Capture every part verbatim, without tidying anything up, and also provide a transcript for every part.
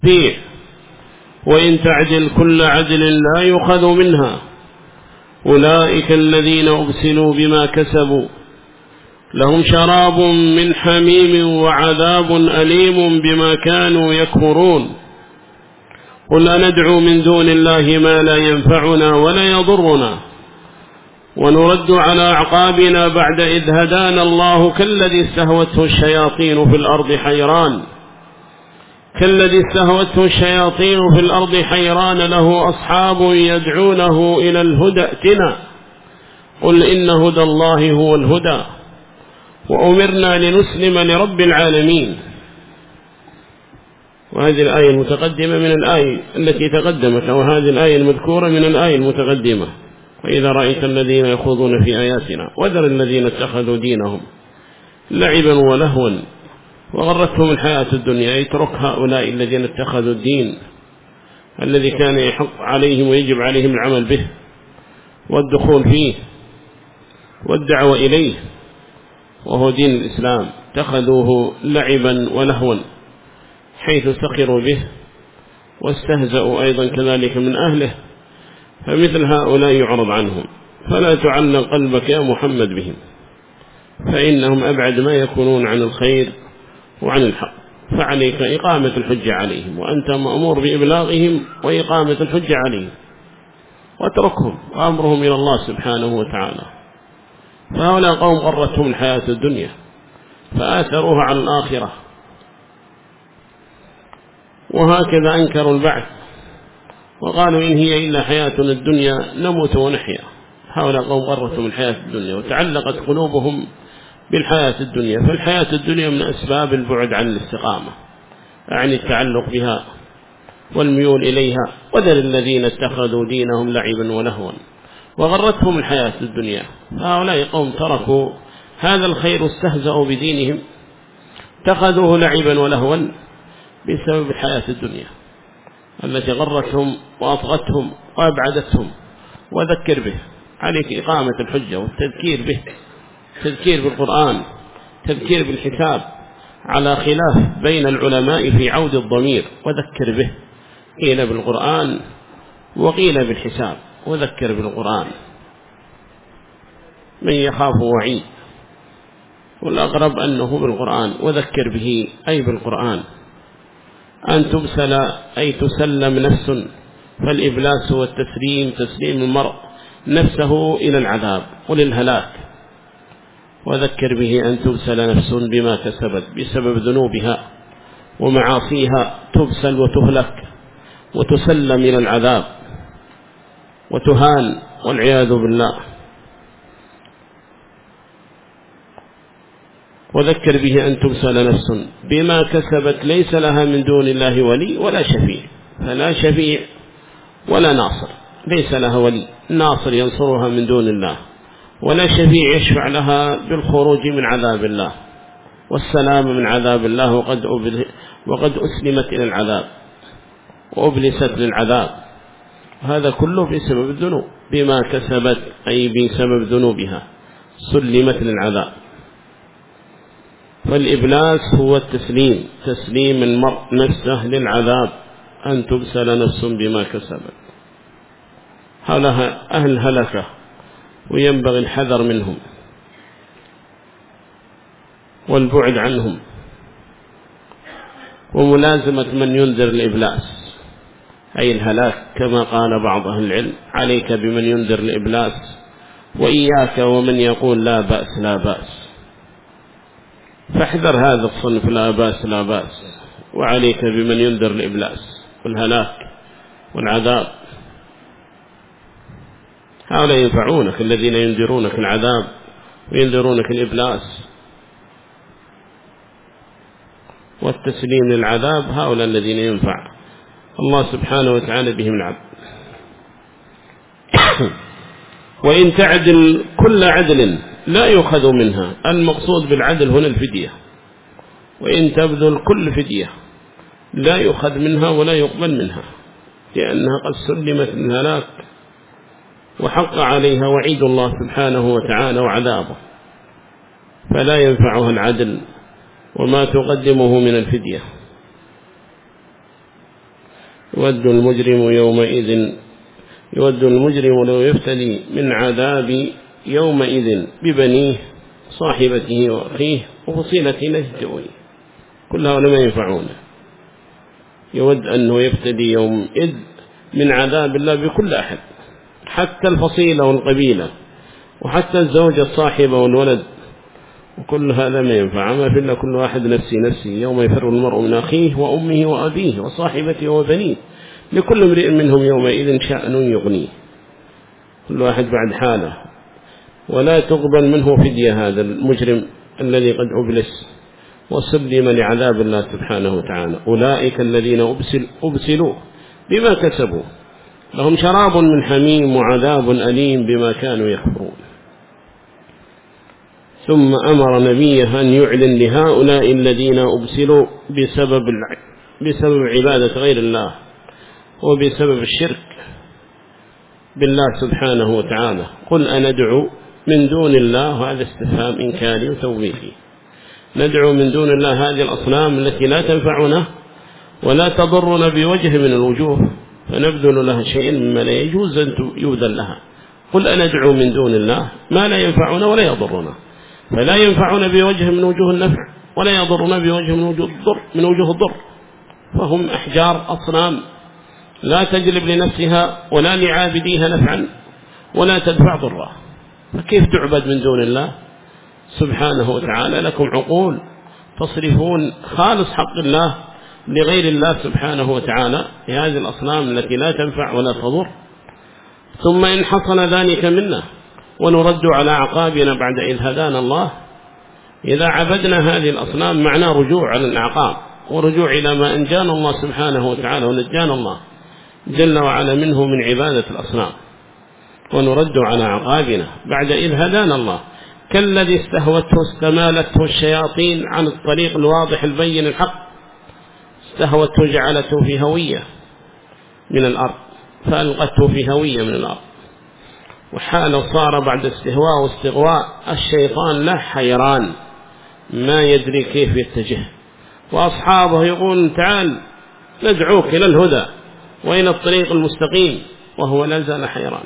فيه وإن تعدل كل عدل لا يؤخذ منها أولئك الذين أبسلوا بما كسبوا لهم شراب من حميم وعذاب أليم بما كانوا يكفرون قل أندعو من دون الله ما لا ينفعنا ولا يضرنا ونرد على أعقابنا بعد إذ هدانا الله كالذي استهوته الشياطين في الأرض حيران كالذي استهوته الشياطين في الأرض حيران له أصحاب يدعونه إلى الهدى ائتنا قل إن هدى الله هو الهدى وأمرنا لنسلم لرب العالمين. وهذه الآية المتقدمة من الآية التي تقدمت وهذه الآية المذكورة من الآية المتقدمة وإذا رأيت الذين يخوضون في آياتنا وذر الذين اتخذوا دينهم لعبا ولهوا وغرتهم الحياة الدنيا يترك هؤلاء الذين اتخذوا الدين الذي كان يحق عليهم ويجب عليهم العمل به والدخول فيه والدعوة إليه وهو دين الإسلام اتخذوه لعبا ولهوا حيث سخروا به واستهزأوا أيضا كذلك من أهله فمثل هؤلاء يعرض عنهم فلا تعلق قلبك يا محمد بهم فإنهم أبعد ما يكونون عن الخير وعن الحق فعليك إقامة الحجة عليهم وأنت مأمور بإبلاغهم وإقامة الحجة عليهم واتركهم وأمرهم إلى الله سبحانه وتعالى. فهؤلاء قوم غرتهم الحياة الدنيا فآثروها على الآخرة وهكذا أنكروا البعث وقالوا إن هي إلا حياتنا الدنيا نموت ونحيا. هؤلاء قوم غرتهم الحياة الدنيا وتعلقت قلوبهم بالحياة الدنيا فالحياة الدنيا من أسباب البعد عن الاستقامة يعني التعلق بها والميول إليها وذر الذين اتخذوا دينهم لعبا ولهوا وغرتهم الحياة الدنيا. هؤلاء قوم تركوا هذا الخير واستهزأوا بدينهم اتخذوه لعبا ولهوا بسبب الحياة الدنيا التي غرتهم وأطغتهم وأبعدتهم. وذكر به عليك إقامة الحجة والتذكير به تذكير بالقرآن تذكير بالحساب على خلاف بين العلماء في عود الضمير وذكر به قيل بالقرآن وقيل بالحساب وذكر بالقرآن من يخاف وعيد والأقرب أنه بالقرآن وذكر به أي بالقرآن أن تبسل أي تسلم نفس فالإبلاس والتسليم تسليم المرء نفسه إلى العذاب وللهلاك وذكر به أن تبسل نفس بما كسبت بسبب ذنوبها ومعاصيها تبسل وتهلك وتسلم إلى العذاب وتهان والعياذ بالله. وذكر به أن تبسل نفس بما كسبت ليس لها من دون الله ولي ولا شفيع فلا شفيع ولا ناصر ليس لها ولي ناصر ينصرها من دون الله ولا شفيع يشفع لها بالخروج من عذاب الله والسلام من عذاب الله وقد, وقد أسلمت إلى العذاب وأبلست للعذاب. هذا كله بسبب الذنوب بما كسبت أي بسبب ذنوبها سلمت للعذاب. فالإبلاس هو التسليم تسليم المرء نفسه للعذاب أن تبسل نفس بما كسبت. هؤلاء أهل هلكة وينبغي الحذر منهم والبعد عنهم وملازمة من ينذر الإبلاس أي الهلاك كما قال بعض أهل العلم عليك بمن ينذر الإبلاس وإياك ومن يقول لا بأس لا بأس فاحذر هذا الصنف لا بأس لا بأس وعليك بمن ينذر الإبلاس والهلاك والعذاب. هؤلاء ينفعونك الذين ينذرونك العذاب وينذرونك الإبلاس والتسليم للعذاب هؤلاء الذين ينفع الله سبحانه وتعالى بهم العبد. وإن تعدل كل عدل لا يؤخذ منها المقصود بالعدل هنا الفدية وإن تبذل كل فدية لا يؤخذ منها ولا يقبل منها لأنها قد سلمت الهلاك وحق عليها وعيد الله سبحانه وتعالى وعذابه فلا ينفعها العدل وما تقدمه من الفدية. يود المجرم يومئذ يود المجرم لو يفتدي من عذاب يومئذ ببنيه صاحبته وأخيه وفصيلته نجدوي كلها لما ينفعونه. يود أنه يفتدي يومئذ من عذاب الله بكل أحد، حتى الفصيلة والقبيلة وحتى الزوجة الصاحبة والولد، وكل هذا ما ينفع. ما في إلا كل واحد نفسي نفسي، يوم يفر المرء من أخيه وأمه وأبيه وصاحبته وبنيه لكل امرئ منهم يومئذ شأن يغنيه، كل واحد بعد حاله. ولا تقبل منه فدية هذا المجرم الذي قد أبلس وسلم لعذاب الله سبحانه وتعالى. أولئك الذين أبسل أبسلوا بما كسبوا لهم شراب من حميم وعذاب أليم بما كانوا يكفرون. ثم أمر نبيه أن يعلن لهؤلاء الذين أبسلوا بسبب بسبب عبادة غير الله وبسبب الشرك بالله سبحانه وتعالى. قل أندعو من دون الله، هذا استفهام إنكاري وتوبيخي. ندعو من دون الله هذه الأصنام التي لا تنفعنا ولا تضرنا بوجه من الوجوه، فنبذل لها شيء مما لا يجوز أن يبذل لها. قل أندعو من دون الله ما لا ينفعنا ولا يضرنا، فلا ينفعنا بوجه من وجوه النفع ولا يضرنا بوجه من وجوه الضر من وجوه الضر، فهم أحجار أصنام لا تجلب لنفسها ولا لعابديها نفعا ولا تدفع ضرا، فكيف تعبد من دون الله سبحانه وتعالى؟ لكم عقول تصرفون خالص حق الله لغير الله سبحانه وتعالى لهذه الأصنام التي لا تنفع ولا تضر. ثم إن حصل ذلك منا ونرد على عقابنا بعد إذ هدانا الله، إذا عبدنا هذه الأصنام معناه رجوع على الأعقاب ورجوع إلى ما أنجانا الله سبحانه وتعالى ونجانا الله جل وعلا منه من عبادة الأصنام، ونرد على عقابنا بعد إذ هدانا الله، كالذي استهوته استمالته الشياطين عن الطريق الواضح البين الحق، استهوته جعلته في هوية من الأرض فألقته في هوية من الأرض، وحال صار بعد استهواء واستغواء الشيطان له حيران ما يدري كيف يتجه، وأصحابه يقول تعال ندعوك إلى الهدى وإلى الطريق المستقيم، وهو لا زال حيران،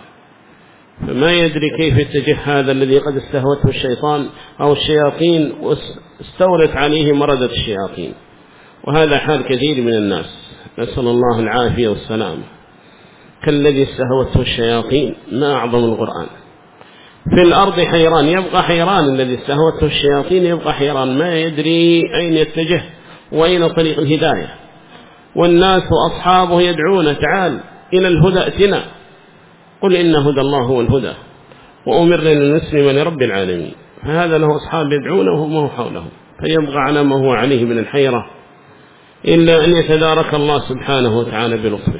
فما يدري كيف يتجه هذا الذي قد استهوته الشيطان أو الشياطين واستولت عليه مردة الشياطين. وهذا حال كثير من الناس، نسأل الله العافية والسلام، كالذي استهوته الشياطين. ما أعظم القرآن في الأرض حيران، يبقى حيران الذي استهوته الشياطين، يبقى حيران ما يدري أين يتجه وأين طريق الهداية، والناس وأصحابه يدعون تعال إلى الهدى ائتنا، قل إن هدى الله هو الهدى وأمرنا لنسلم لرب العالمين. فهذا له أصحاب يدعونه وما حولهم، فيبقى على ما هو عليه من الحيرة إلا أن يتدارك الله سبحانه وتعالى بلطفه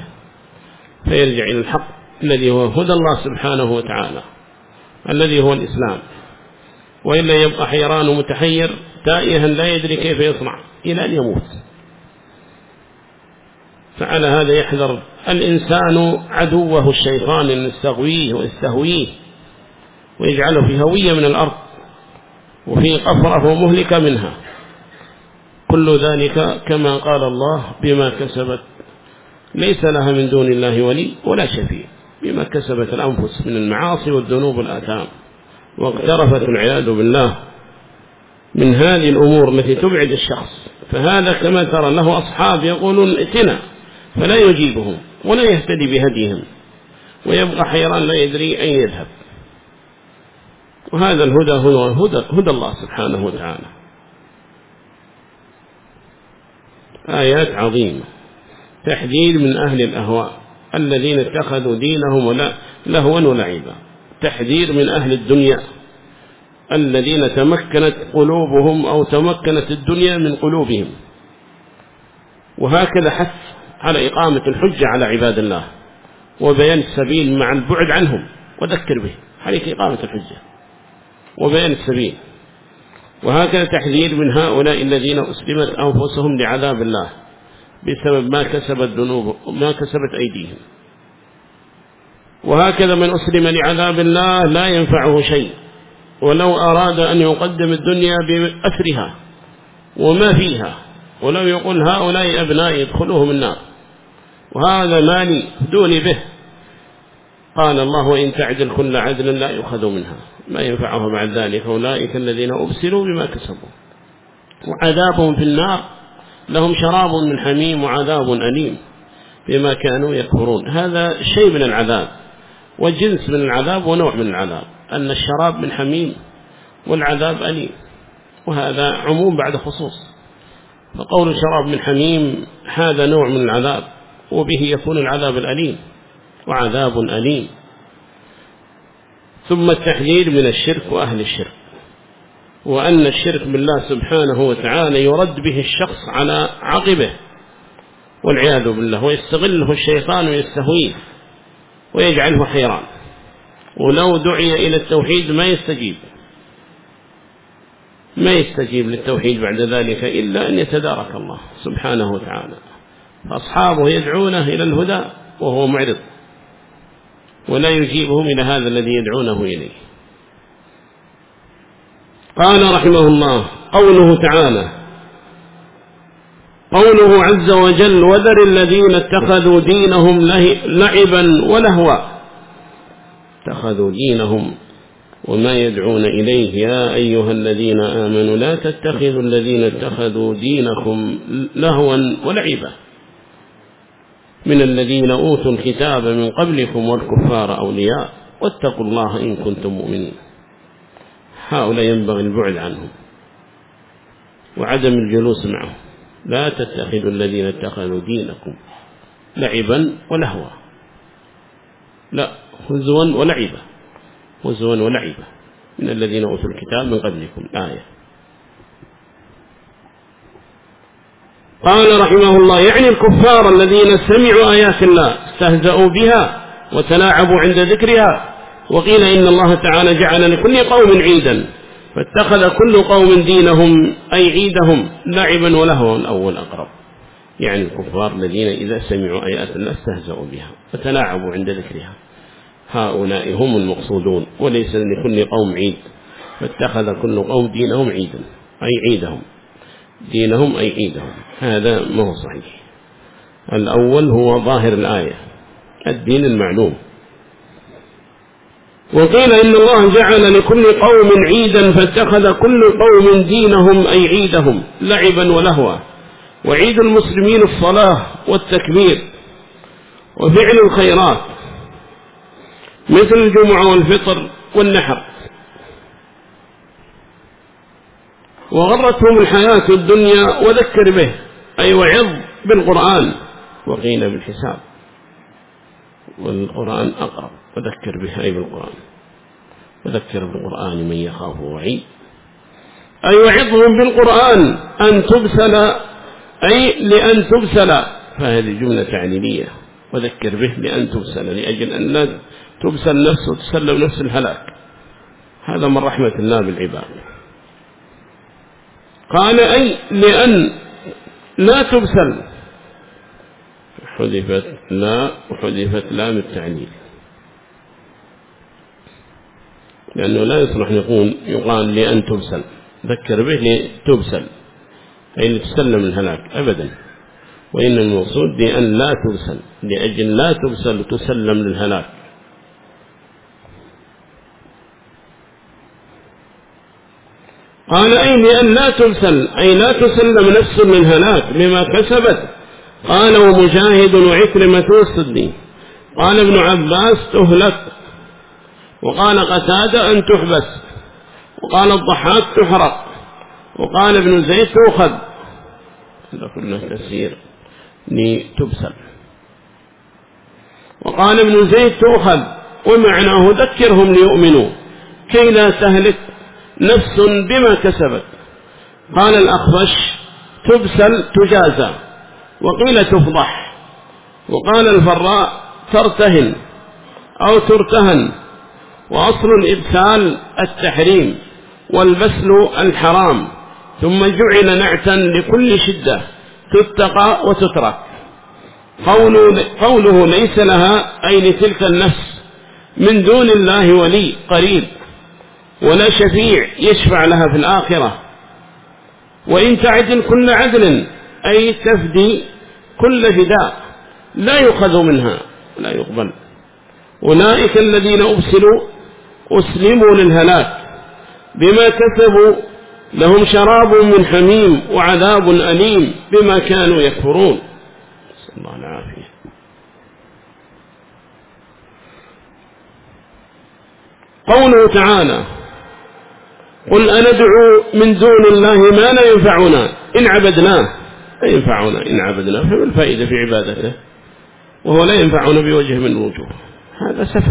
فيرجع إلى الحق الذي هو هدى الله سبحانه وتعالى الذي هو الإسلام، وإلا يبقى حيران ومتحير تائها لا يدري كيف يصنع إلى أن يموت. فعلى هذا يحذر الإنسان عدوه الشيطان أن يستغويه ويستهويه ويجعله في هوية من الأرض وفي قفرة ومهلكة منها، كل ذلك كما قال الله بما كسبت ليس لها من دون الله ولي ولا شفيع، بما كسبت الأنفس من المعاصي والذنوب والآثام، واقترفت العياذ بالله من هذه الأمور التي تبعد الشخص. فهذا كما ترى له أصحاب يقولون ائتنا فلا يجيبهم ولا يهتدي بهديهم، ويبقى حيران لا يدري أين يذهب. وهذا الهدى هو هدى, هدى الله سبحانه وتعالى. آيات عظيمة، تحذير من أهل الأهواء الذين اتخذوا دينهم ولا لهوا ولعبا، تحذير من أهل الدنيا الذين تمكنت قلوبهم أو تمكنت الدنيا من قلوبهم، وهكذا حث على إقامة الحجة على عباد الله وبيان السبيل مع البعد عنهم، وذكر به عليك إقامة الحجة وبيان السبيل. وهكذا تحذير من هؤلاء الذين أسلمت أنفسهم لعذاب الله بسبب ما كسبت ذنوب ما كسبت أيديهم. وهكذا من أسلم لعذاب الله لا ينفعه شيء، ولو أراد أن يقدم الدنيا بأسرها وما فيها، ولو يقول هؤلاء أبنائي ادخلوهم النار وهذا مالي دوني به. قال الله وإن تعدل كل عدل لا يؤخذ منها ما ينفعه بعد ذلك أولئك الذين أبسلوا بما كسبوا وعذابهم في النار لهم شراب من حميم وعذاب أليم بما كانوا يكفرون. هذا شيء من العذاب وجنس من العذاب ونوع من العذاب، أن الشراب من حميم والعذاب أليم، وهذا عموم بعد خصوص. فقول الشراب من حميم هذا نوع من العذاب وبه يكون العذاب الأليم وعذاب أليم. ثم التحذير من الشرك وأهل الشرك، وأن الشرك بالله سبحانه وتعالى يرد به الشخص على عقبه والعياذ بالله، ويستغله الشيطان ويستهويه ويجعله حيران، ولو دعي إلى التوحيد ما يستجيب ما يستجيب للتوحيد بعد ذلك إلا أن يتدارك الله سبحانه وتعالى. فأصحابه يدعونه إلى الهدى وهو معرض ولا يجيبهم إلى هذا الذي يدعونه إليه. قال رحمه الله قوله تعالى قوله عز وجل وذر الذين اتخذوا دينهم لعبا ولهوا، اتخذوا دينهم وما يدعون إليه يا أيها الذين آمنوا لا تتخذوا الذين اتخذوا دينكم لهوا ولعبا من الذين أوتوا الكتاب من قبلكم والكفار أولياء واتقوا الله إن كنتم مؤمنين. هؤلاء ينبغي البعد عنهم وعدم الجلوس معهم. لا تتخذوا الذين اتخذوا دينكم لعبا ولهوا، لا هزوا ولعبا، هزوا ولعبا من الذين أوتوا الكتاب من قبلكم. آية. قال رحمه الله يعني الكفار الذين سمعوا آيات الله استهزأوا بها وتلاعبوا عند ذكرها. وقيل إن الله تعالى جعل لكل قوم عيدا فاتخذ كل قوم دينهم أي عيدهم لعبا ولهوا. الأول أقرب، يعني الكفار الذين إذا سمعوا آيات الله استهزأوا بها وتلاعبوا عند ذكرها، هؤلاء هم المقصودون، وليس لكل قوم عيد. فاتخذ كل قوم دينهم عيدا أي عيدهم، دينهم أي عيدهم، هذا ما هو صحيح. الأول هو ظاهر الآية الدين المعلوم. وقيل إن الله جعل لكل قوم عيدا فاتخذ كل قوم دينهم أي عيدهم لعبا ولهوا. وعيد المسلمين الصلاة والتكبير وفعل الخيرات مثل الجمعة والفطر والنحر. وغرتهم الحياة الدنيا وذكر به أي وعظ بالقرآن. وقيل بالحساب، والقرآن أقرب، وذكر به أي بالقرآن، وذكر بالقرآن من يخاف وعيد أي وعظهم بالقرآن أن تبسل أي لأن تبسل، فهذه جملة تعليلية. وذكر به لأن تبسل لأجل أن لا تبسل نفس وتسلم نفس الهلاك، هذا من رحمة الله بالعباد. قال أي لأن لا تبسل، حذفت لا وحذفت لام التعليل، لأنه لا يصلح يقول يقال لأن تبسل، ذكر به لتبسل أي لتسلم الهلاك أبدا، وإن المقصود لأن لا تبسل لأجل لا تبسل وتسلم للهلاك. قال أي لأن لا تبسل أي لا تسلم نفس للهلاك بما كسبت. قال ومجاهد وعكرمة والسدي. قال ابن عباس تهلك، وقال قتادة أن تحبس، وقال الضحاك تحرق، وقال ابن زيد تؤخذ. هذا كله تفسير لتبسل. وقال ابن زيد تؤخذ ومعناه ذكرهم ليؤمنوا كي لا تهلك نفس بما كسبت. قال الأخفش تبسل تجازى، وقيل تفضح. وقال الفراء ترتهن أو ترتهن، وأصل الإبسال التحريم والبسل الحرام، ثم جعل نعتا لكل شدة تتقى وتترك. قوله, قوله ليس لها أي لتلك النفس من دون الله ولي قريب ولا شفيع يشفع لها في الآخرة. وإن تعدل كل عدل أي تفدي كل فداء لا يؤخذ منها لا يقبل. أولئك الذين أبسلوا أسلموا للهلاك بما كسبوا لهم شراب من حميم وعذاب أليم بما كانوا يكفرون. نسأل الله العافية. قوله تعالى قل أندعو من دون الله ما لا ينفعنا إن عبدناه، لا ينفعنا إن عبدناه، فما الفائدة في عبادته وهو لا ينفعنا بوجه من الوجوه؟ هذا سفه.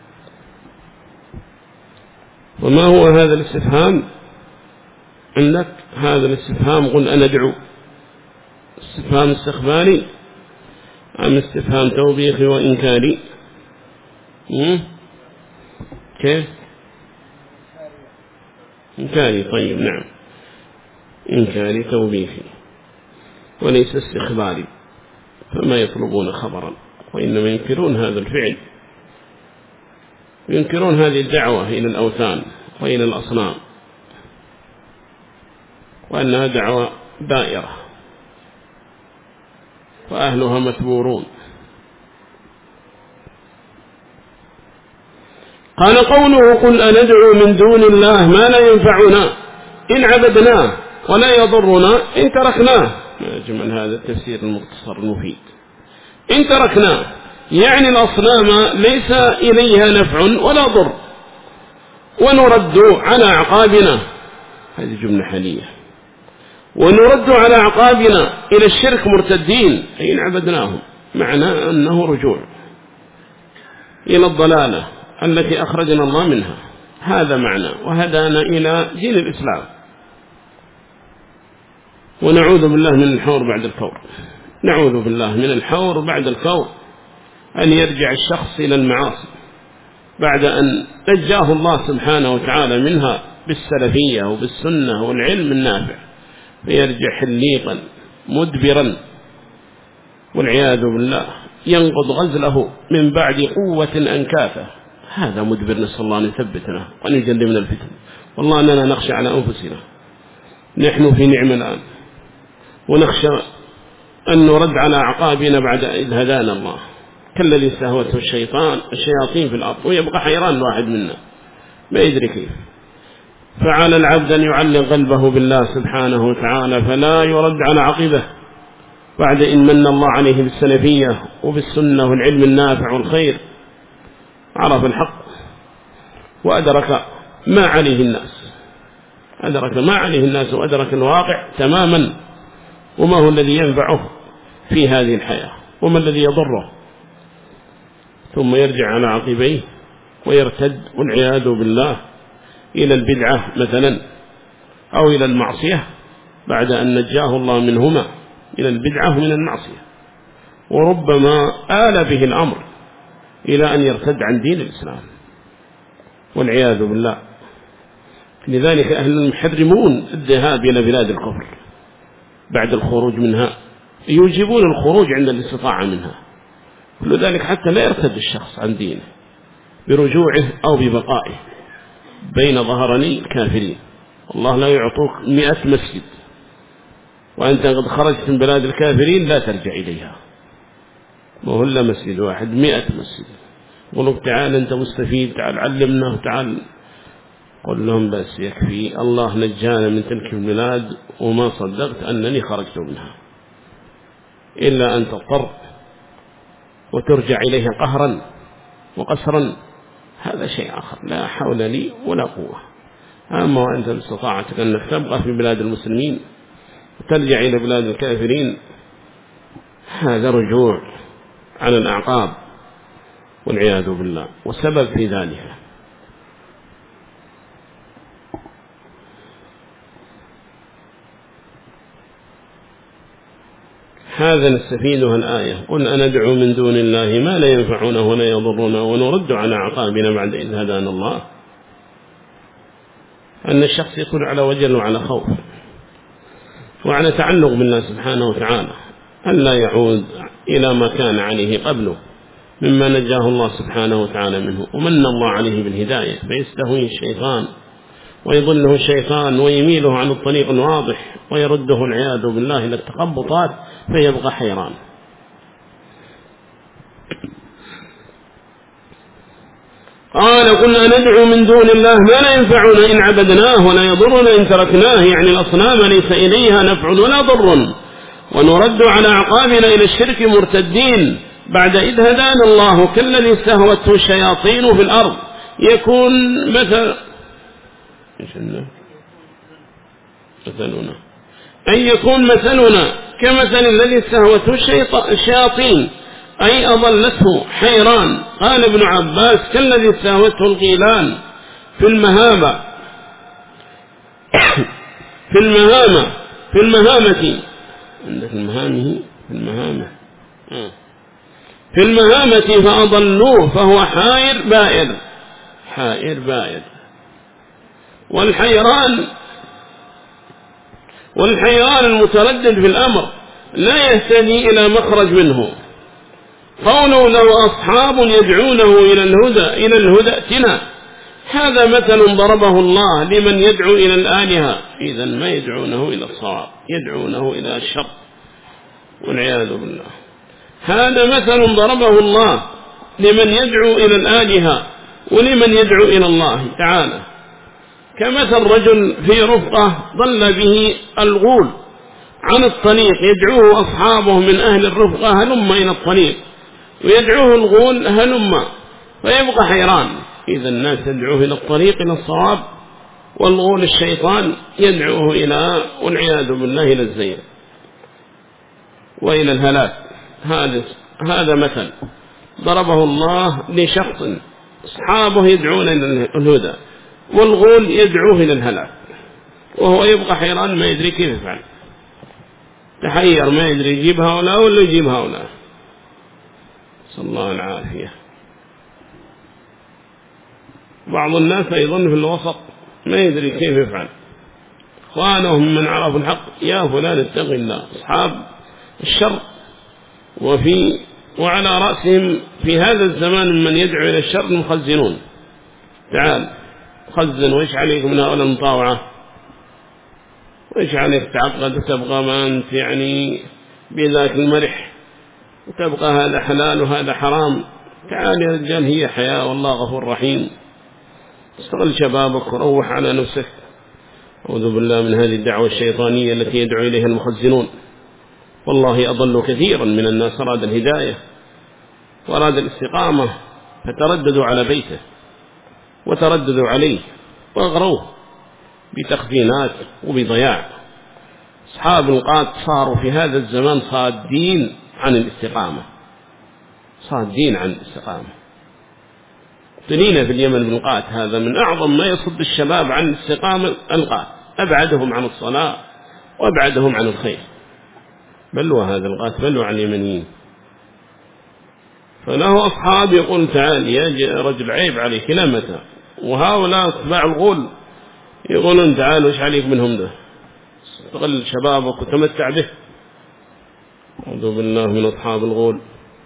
وما هو هذا الاستفهام عندك؟ هذا الاستفهام قل أندعو استفهام استخباري أم استفهام توبيخي وإنكاري؟ كيف؟ إنكاري. طيب نعم، إنكاري توبيخي وليس استخباري، فما يطلبون خبرا وإنما ينكرون هذا الفعل، ينكرون هذه الدعوة إلى الأوثان وإلى الأصنام، وأنها دعوة دائرة وأهلها متبورون. قال قوله قل أندعو من دون الله ما لا ينفعنا إن عبدناه ولا يضرنا إن تركناه. أجمل هذا التفسير المختصر المفيد. إن تركناه يعني الأصنام ليس إليها نفع ولا ضر، ونرد على أعقابنا، هذه جملة حالية، ونرد على أعقابنا إلى الشرك مرتدين أي إن عبدناهم، معنى أنه رجوع إلى الضلالة التي أخرجنا الله منها، هذا معنى، وهدانا إلى دين الإسلام، ونعوذ بالله من الحور بعد الكور. نعوذ بالله من الحور بعد الكور، أن يرجع الشخص إلى المعاصي بعد أن نجاه الله سبحانه وتعالى منها بالسلفية وبالسنة والعلم النافع، فيرجع حليقا مدبرا والعياذ بالله، ينقض غزله من بعد قوة أنكاثة. هذا مدبر، نسأل الله أن يثبتنا وأن يجنبنا الفتن. والله أننا نخشى على أنفسنا، نحن في نعم الآن، ونخشى أن نرد على أعقابنا بعد إذ هدانا الله، كالذي استهوته الشيطان الشياطين في الأرض ويبقى حيران الواحد منا ما يدري كيف. فعلى العبد أن يعلق قلبه بالله سبحانه وتعالى، فلا يرد على عقبه بعد إن من الله عليه بالسلفية وبالسنة والعلم النافع والخير، عرف الحق وأدرك ما عليه الناس، أدرك ما عليه الناس وأدرك الواقع تماما، وما هو الذي ينفعه في هذه الحياة وما الذي يضره، ثم يرجع على عقبيه ويرتد والعياذ بالله إلى البدعة مثلا أو إلى المعصية بعد أن نجاه الله منهما، إلى البدعة من المعصية، وربما آل به الأمر إلى أن يرتد عن دين الإسلام والعياذ بالله. لذلك أهل المحرمون الذهاب إلى بلاد الكفر بعد الخروج منها، يوجبون الخروج عند الاستطاعة منها، كل ذلك حتى لا يرتد الشخص عن دينه برجوعه أو ببقائه بين ظهراني الكافرين. الله لا يعطوك مئة مسجد وأنت قد خرجت من بلاد الكافرين لا ترجع إليها، وهو إلا مسجد واحد، مئة مسجد. قلوا تعال أنت مستفيد، تعال علمنا، تعال. قل لهم بس يكفي، الله نجانا من تلك البلاد وما صدقت أنني خرجت منها، إلا أن تضطر وترجع إليها قهرا وقسرا، هذا شيء آخر، لا حول لي ولا قوة. أما وأنت استطاعتك أنك تبقى في بلاد المسلمين وترجع إلى بلاد الكافرين، هذا رجوع على الأعقاب والعياذ بالله. والسبب في ذلك هذا نستفيدها الآية قل أندعو من دون الله ما لا ينفعنا ولا يضرنا ونرد على أعقابنا بعد إذ هدانا الله، أن الشخص يكون على وجل وعلى خوف وعلى تعلق بالله سبحانه وتعالى، أن لا يعود إلى ما كان عليه قبله مما نجاه الله سبحانه وتعالى منه، ومن الله عليه بالهداية، فيستهوي الشيطان ويضله الشيطان ويميله عن الطريق الواضح ويرده العياذ بالله إلى التخبطات، فيبقى حيران. قال كنا ندعو من دون الله ما لا ينفعنا إن عبدناه ولا يضرنا إن تركناه، يعني الأصنام ليس إليها نفع ولا ضر، ونرد على أعقابنا إلى الشرك مرتدين بعد إذ هدانا الله كالذي استهوته الشياطين في الأرض. يكون مثل مثلنا أن يكون مثلنا كمثل الذي استهوته الشياطين، أي أضلته حيران. قال ابن عباس كالذي استهوته الغيلان في المهابة في المهامة في المهامة عندك المهامه في المهامة في المهامة فأضلوه فهو حائر بائر حائر بائر. والحيران والحيران المتردد في الأمر لا يهتدي إلى مخرج منه. قوله له أصحاب يدعونه إلى الهدى إلى الهدى ائتنا، هذا مثل ضربه الله لمن يدعو إلى الآلهة، إذا ما يدعونه إلى الصواب، يدعونه إلى الشر والعياذ بالله. هذا مثل ضربه الله لمن يدعو إلى الآلهة ولمن يدعو إلى الله تعالى، كمثل رجل في رفقة ضل به الغول عن الطريق، يدعوه أصحابه من أهل الرفقة هلم إلى الطريق، ويدعوه الغول هلم، فيبقى حيران. إذا الناس يدعوه إلى الطريق إلى الصواب، والغول الشيطان يدعوه إلى والعياذ بالله إلى الزيغ وإلى الهلاك. هذا هذا مثل ضربه الله لشخص أصحابه يدعون إلى الهدى والغول يدعوه إلى الهلاك، وهو يبقى حيران ما يدري كيف يفعل، تحير ما يدري يجيب هؤلاء ولا يجيب هؤلاء، صلى الله العافية. بعض الناس يظن في الوسط ما يدري كيف يفعل، إخوانهم من عرفوا الحق يا فلان اتق الله، أصحاب الشر وفي وعلى رأسهم في هذا الزمان من يدعو إلى الشر المخزنون. تعال خزن، وإيش عليك من هؤلاء المطاوعة، وإيش عليك تعقد وتبقى ما أنت يعني بذاك المرح وتبقى هذا حلال وهذا حرام. تعال يا رجال، هي حياة والله غفور رحيم، استغل شبابك وروح على نفسك. أعوذ بالله من هذه الدعوة الشيطانية التي يدعو إليها المخزنون. والله أضل كثيرا من الناس أراد الهداية وأراد الاستقامة فترددوا على بيته وترددوا عليه وأغروه بتخزينات وبضياع. أصحاب القات صاروا في هذا الزمان صادين عن الاستقامة، صادين عن الاستقامة. تنين في اليمن بالقات، هذا من أعظم ما يصد الشباب عن الاستقامة القات، أبعدهم عن الصلاة وأبعدهم عن الخير. بلوا هذا القات، بلوا عن اليمنيين. فله أصحاب يقول تعال يا رجل عيب عليك إلى متى، وهؤلاء اتباع الغول يقولون تعال وش عليك منهم ده، استغل شبابك وتمتع به. أعوذ بالله من أصحاب الغول.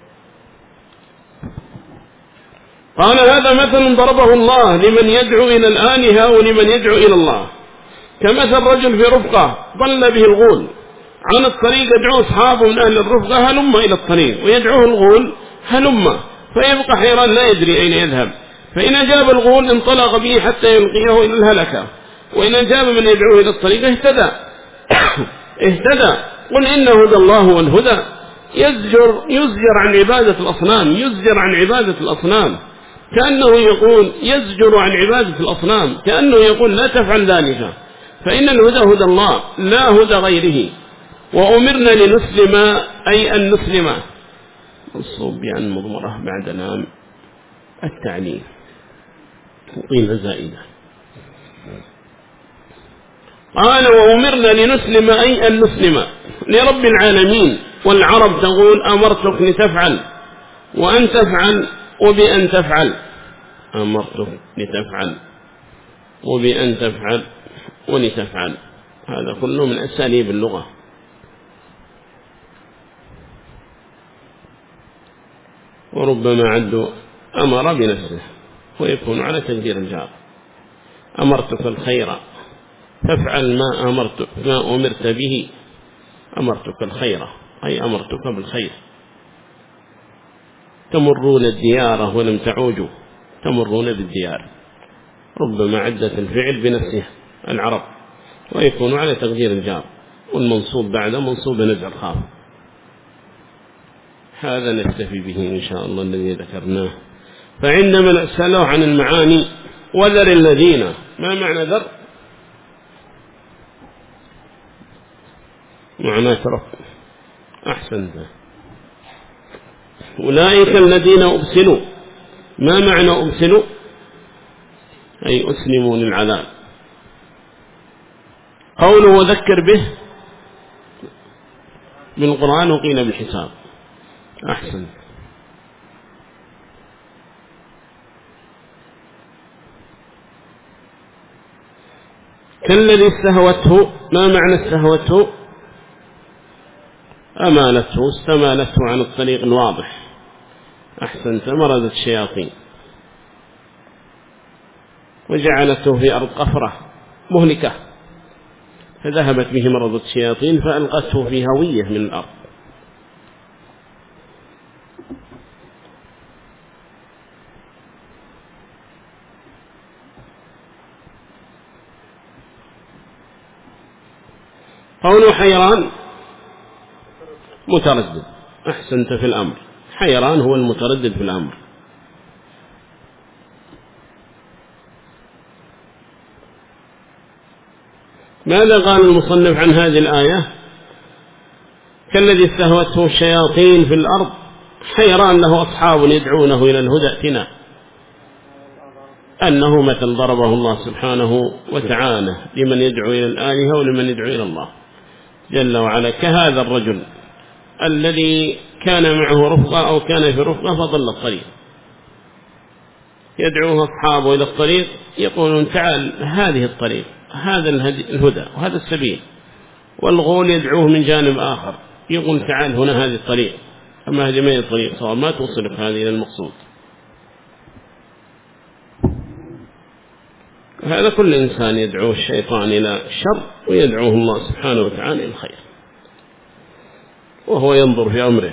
قال هذا مثل ضربه الله لمن يدعو إلى الآلهة ولمن يدعو إلى الله، كمثل رجل في رفقة ضل به الغول عن الطريق، يدعو أصحابه من أهل الرفقة هلم إلى الطريق، ويدعوه الغول هلم، فيبقى حيران لا يدري أين يذهب. فإن أجاب الغول انطلق به حتى يلقيه إلى الهلكة، وإن أجاب من يدعوه إلى الطريق اهتدى اهتدى. قل إن هدى الله هو الهدى. يزجر يزجر عن عبادة الأصنام، يزجر عن عبادة الأصنام، كأنه يقول يزجر عن عبادة الأصنام، كأنه يقول لا تفعل ذلك، فإن الهدى هدى الله لا هدى غيره. وأمرنا لنسلم أي أن نسلم، منصوب بأن مضمرة بعد لام التعليم قيل زائدة. قال وأمرنا لنسلم أي أن نسلم لرب العالمين. والعرب تقول أمرتك لتفعل وأن تفعل وبأن تفعل، أمرتك لتفعل وبأن تفعل ولتفعل، هذا كله من أساليب اللغة. وربما عدوا أمر بنفسه ويكون على تقدير الجار. أمرتك الخير فافعل ما أمرتك ما أمرت به، أمرتك الخير أي أمرتك بالخير. تمرون الديار ولم تعوجوا، تمرون بالديار، ربما عدت الفعل بنفسها العرب، ويكون على تقدير الجار، والمنصوب بعد منصوب نزع الخافض. هذا نكتفي به إن شاء الله الذي ذكرناه. فعندما نسأله عن المعاني وذر الذين، ما معنى ذر؟ معنى ترك. أحسنت. أولئك الذين أبسلوا، ما معنى أبسلوا؟ أي أسلموا للعذاب. قوله وذكر به بالقرآن وقيل بالحساب. أحسن. كالذي استهوته، ما معنى استهوته؟ أمالته، استمالته عن الطريق الواضح. أحسنت. مردت الشياطين وجعلته في أرض قفرة مهلكة، فذهبت به مرض الشياطين فألقته في هوية من الأرض. قوله حيران متردد. أحسنت في الأمر، حيران هو المتردد في الأمر. ماذا قال المصنف عن هذه الآية؟ كالذي استهوته الشياطين في الأرض حيران له أصحاب يدعونه إلى الهدى ائتنا، أنه مثل ضربه الله سبحانه وتعالى لمن يدعو إلى الآلهة ولمن يدعو إلى الله جل وعلا، كهذا الرجل الذي كان معه رفقة أو كان في رفقة فضل الطريق، يدعوه أصحابه إلى الطريق يقولون تعال هذه الطريق، هذا الهدى وهذا السبيل، والغول يدعوه من جانب آخر يقول تعال هنا هذه الطريق، أما هذه ما هي الطريق صار ما توصلك هذه إلى المقصود. هذا كل إنسان يدعو الشيطان إلى الشر ويدعوه الله سبحانه وتعالى إلى الخير، وهو ينظر في أمره.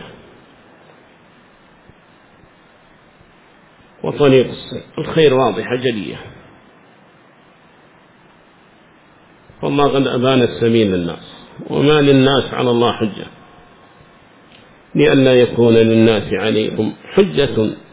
وطريق الخير واضحة جلية، فالله قد أبان السبيل للناس، وما للناس على الله حجة، لئلا يكون للناس عليكم حجة